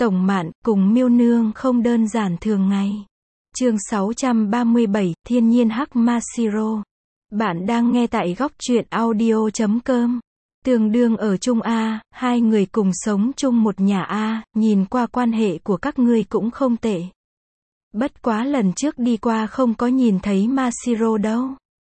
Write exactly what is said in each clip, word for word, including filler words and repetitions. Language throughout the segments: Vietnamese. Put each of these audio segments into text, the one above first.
Tổng Mạn, cùng Miêu Nương không đơn giản thường ngày. Chương sáu trăm ba mươi bảy, Thiên nhiên hắc Mashiro. Bạn đang nghe tại góc truyện audio chấm com. Tương đương ở chung a, hai người cùng sống chung một nhà a, nhìn qua quan hệ của các ngươi cũng không tệ. Bất quá lần trước đi qua không có nhìn thấy Mashiro đâu.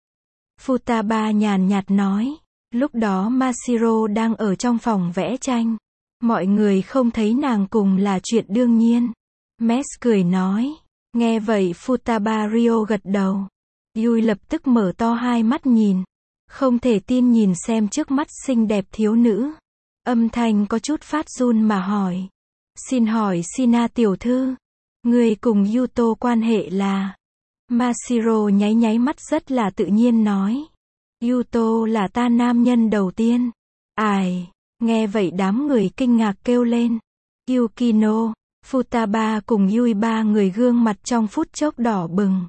Futaba nhàn nhạt nói. Lúc đó Mashiro đang ở trong phòng vẽ tranh. Mọi người không thấy nàng cùng là chuyện đương nhiên. Mes cười nói. Nghe vậy Futaba Rio gật đầu. Yui lập tức mở to hai mắt nhìn. Không thể tin nhìn xem trước mắt xinh đẹp thiếu nữ. Âm thanh có chút phát run mà hỏi. Xin hỏi Shina tiểu thư. Người cùng Yuto quan hệ là. Mashiro nháy nháy mắt rất là tự nhiên nói. Yuto là ta nam nhân đầu tiên. Ai. Nghe vậy đám người kinh ngạc kêu lên. Yukino, Futaba cùng Yui ba người gương mặt trong phút chốc đỏ bừng.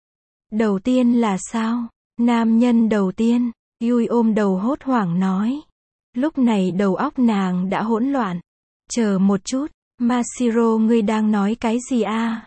Đầu tiên là sao? Nam nhân đầu tiên. Yui ôm đầu hốt hoảng nói. Lúc này đầu óc nàng đã hỗn loạn. Chờ một chút, Mashiro ngươi đang nói cái gì a?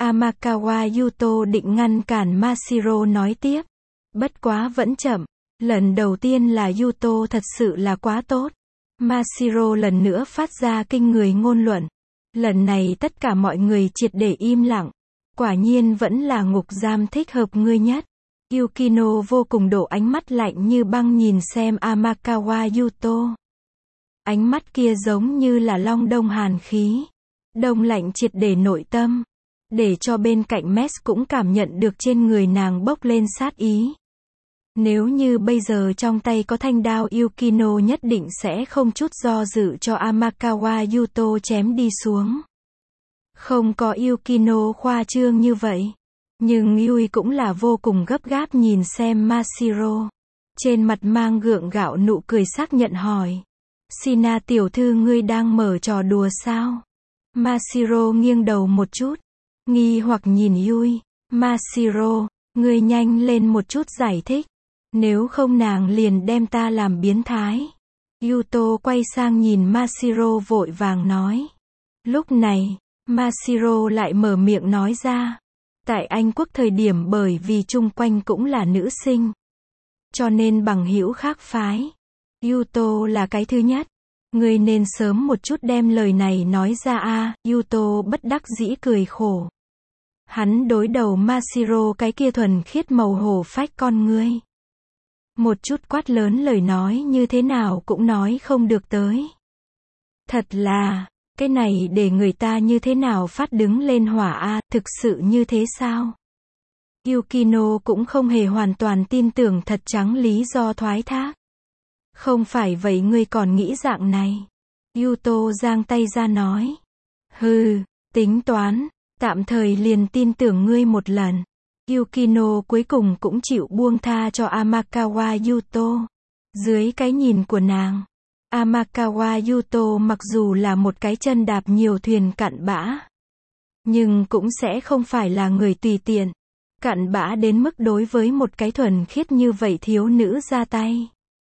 Amakawa Yuto định ngăn cản Mashiro nói tiếp. Bất quá vẫn chậm. Lần đầu tiên là Yuto thật sự là quá tốt. Mashiro lần nữa phát ra kinh người ngôn luận. Lần này tất cả mọi người triệt để im lặng. Quả nhiên vẫn là ngục giam thích hợp ngươi nhất. Yukino vô cùng đổ ánh mắt lạnh như băng nhìn xem Amakawa Yuto. Ánh mắt kia giống như là long đông hàn khí. Đông lạnh triệt để nội tâm. Để cho bên cạnh Mes cũng cảm nhận được trên người nàng bốc lên sát ý. Nếu như bây giờ trong tay có thanh đao Yukino nhất định sẽ không chút do dự cho Amakawa Yuto chém đi xuống. Không có Yukino khoa trương như vậy. Nhưng Yui cũng là vô cùng gấp gáp nhìn xem Mashiro. Trên mặt mang gượng gạo nụ cười xác nhận hỏi. Shina tiểu thư ngươi đang mở trò đùa sao? Mashiro nghiêng đầu một chút. Nghi hoặc nhìn Yui. Mashiro, ngươi nhanh lên một chút giải thích. Nếu không nàng liền đem ta làm biến thái. Yuto quay sang nhìn Mashiro vội vàng nói. Lúc này, Mashiro lại mở miệng nói ra. Tại Anh quốc thời điểm bởi vì chung quanh cũng là nữ sinh. Cho nên bằng hữu khác phái. Yuto là cái thứ nhất. Ngươi nên sớm một chút đem lời này nói ra a. Yuto bất đắc dĩ cười khổ. Hắn đối đầu Mashiro cái kia thuần khiết màu hổ phách con ngươi. Một chút quát lớn lời nói như thế nào cũng nói không được tới. Thật là, cái này để người ta như thế nào phát đứng lên hỏa a, thực sự như thế sao? Yukino cũng không hề hoàn toàn tin tưởng thật trắng lý do thoái thác. Không phải vậy ngươi còn nghĩ dạng này. Yuto giang tay ra nói. Hừ, tính toán, tạm thời liền tin tưởng ngươi một lần. Yukino cuối cùng cũng chịu buông tha cho Amakawa Yuto. Dưới cái nhìn của nàng, Amakawa Yuto mặc dù là một cái chân đạp nhiều thuyền cặn bã, nhưng cũng sẽ không phải là người tùy tiện, cặn bã đến mức đối với một cái thuần khiết như vậy thiếu nữ ra tay.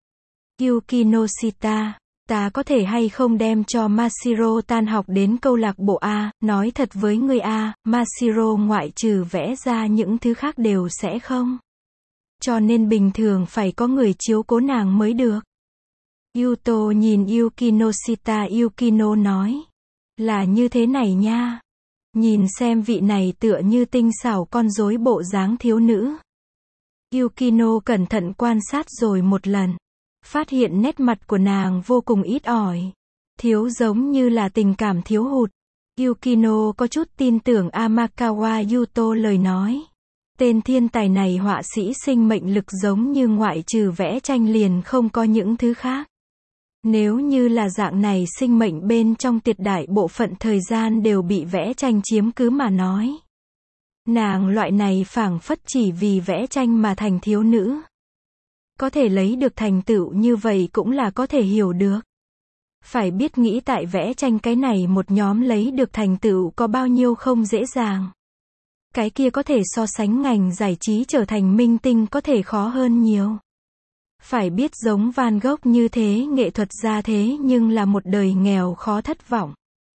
Yukino-shita, ta có thể hay không đem cho Mashiro tan học đến câu lạc bộ a, nói thật với ngươi a, Mashiro ngoại trừ vẽ ra những thứ khác đều sẽ không. Cho nên bình thường phải có người chiếu cố nàng mới được. Yuto nhìn Yukino-shita. Yukino nói. Là như thế này nha. Nhìn xem vị này tựa như tinh xảo con rối bộ dáng thiếu nữ. Yukino cẩn thận quan sát rồi một lần. Phát hiện nét mặt của nàng vô cùng ít ỏi. Thiếu giống như là tình cảm thiếu hụt. Yukino có chút tin tưởng Amakawa Yuto lời nói. Tên thiên tài này họa sĩ sinh mệnh lực giống như ngoại trừ vẽ tranh liền không có những thứ khác. Nếu như là dạng này sinh mệnh bên trong tuyệt đại bộ phận thời gian đều bị vẽ tranh chiếm cứ mà nói. Nàng loại này phảng phất chỉ vì vẽ tranh mà thành thiếu nữ. Có thể lấy được thành tựu như vậy cũng là có thể hiểu được. Phải biết nghĩ tại vẽ tranh cái này một nhóm lấy được thành tựu có bao nhiêu không dễ dàng. Cái kia có thể so sánh ngành giải trí trở thành minh tinh có thể khó hơn nhiều. Phải biết giống Van Gogh như thế nghệ thuật gia thế nhưng là một đời nghèo khó thất vọng.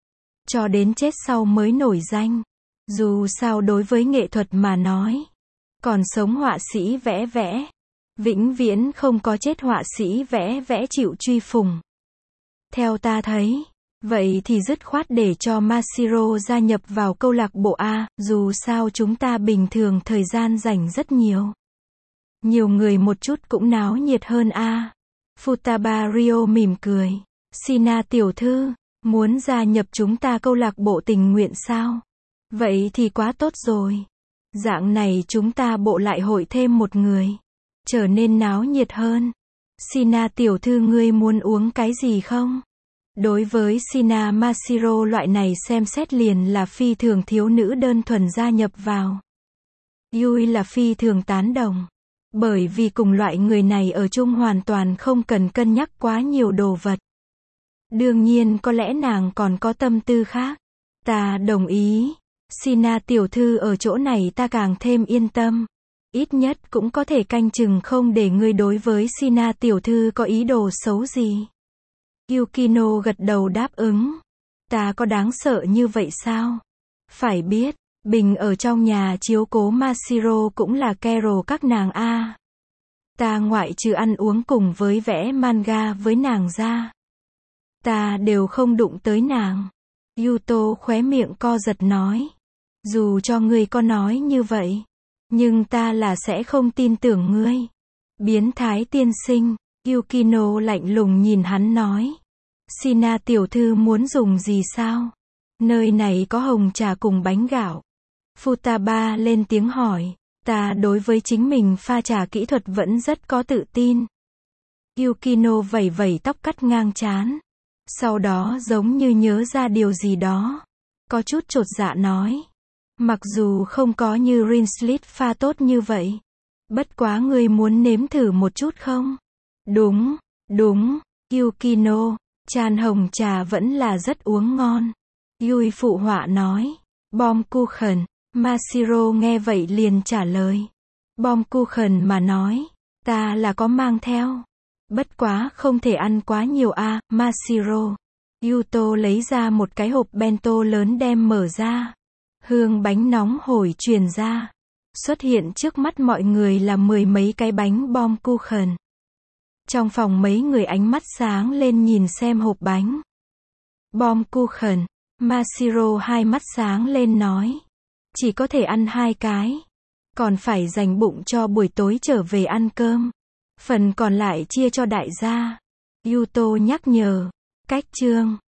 cho đến chết sau mới nổi danh. Dù sao đối với nghệ thuật mà nói, còn sống họa sĩ vẽ vẽ, vĩnh viễn không có chết họa sĩ vẽ vẽ chịu truy phủng. Theo ta thấy, vậy thì dứt khoát để cho Mashiro gia nhập vào câu lạc bộ A, dù sao chúng ta bình thường thời gian rảnh rất nhiều. Nhiều người một chút cũng náo nhiệt hơn A. Futaba Ryo mỉm cười. Shina tiểu thư, muốn gia nhập chúng ta câu lạc bộ tình nguyện sao? Vậy thì quá tốt rồi. Dạng này chúng ta bộ lại hội thêm một người, trở nên náo nhiệt hơn. Shina tiểu thư ngươi muốn uống cái gì không? Đối với Shina Mashiro loại này xem xét liền là phi thường thiếu nữ đơn thuần gia nhập vào. Yui là phi thường tán đồng. Bởi vì cùng loại người này ở chung hoàn toàn không cần cân nhắc quá nhiều đồ vật. Đương nhiên có lẽ nàng còn có tâm tư khác. Ta đồng ý. Shina tiểu thư ở chỗ này ta càng thêm yên tâm. Ít nhất cũng có thể canh chừng không để ngươi đối với Shina tiểu thư có ý đồ xấu gì. Yukino gật đầu đáp ứng. Ta có đáng sợ như vậy sao? Phải biết, Bình ở trong nhà chiếu cố Mashiro cũng là Carol các nàng a. Ta ngoại trừ ăn uống cùng với vẽ manga với nàng ra, ta đều không đụng tới nàng. Yuto khóe miệng co giật nói. Dù cho ngươi có nói như vậy, nhưng ta là sẽ không tin tưởng ngươi. Biến thái tiên sinh, Yukino lạnh lùng nhìn hắn nói. Shina tiểu thư muốn dùng gì sao? Nơi này có hồng trà cùng bánh gạo. Futaba lên tiếng hỏi. Ta đối với chính mình pha trà kỹ thuật vẫn rất có tự tin. Yukino vẩy vẩy tóc cắt ngang trán. Sau đó giống như nhớ ra điều gì đó, có chút chột dạ nói. Mặc dù không có như Rinslit pha tốt như vậy, bất quá ngươi muốn nếm thử một chút không? Đúng, đúng, Yukino, chan hồng trà vẫn là rất uống ngon. Yui phụ họa nói. Bom Kuchen. Mashiro nghe vậy liền trả lời. Bom Kuchen mà nói, ta là có mang theo. Bất quá không thể ăn quá nhiều a, à, Mashiro. Yuto lấy ra một cái hộp bento lớn đem mở ra. Hương bánh nóng hổi truyền ra. Xuất hiện trước mắt mọi người là mười mấy cái bánh bom Kuchen. Trong phòng mấy người ánh mắt sáng lên nhìn xem hộp bánh. Bom Kuchen. Mashiro hai mắt sáng lên nói. Chỉ có thể ăn hai cái. Còn phải dành bụng cho buổi tối trở về ăn cơm. Phần còn lại chia cho đại gia. Yuto nhắc nhở. Cách chương.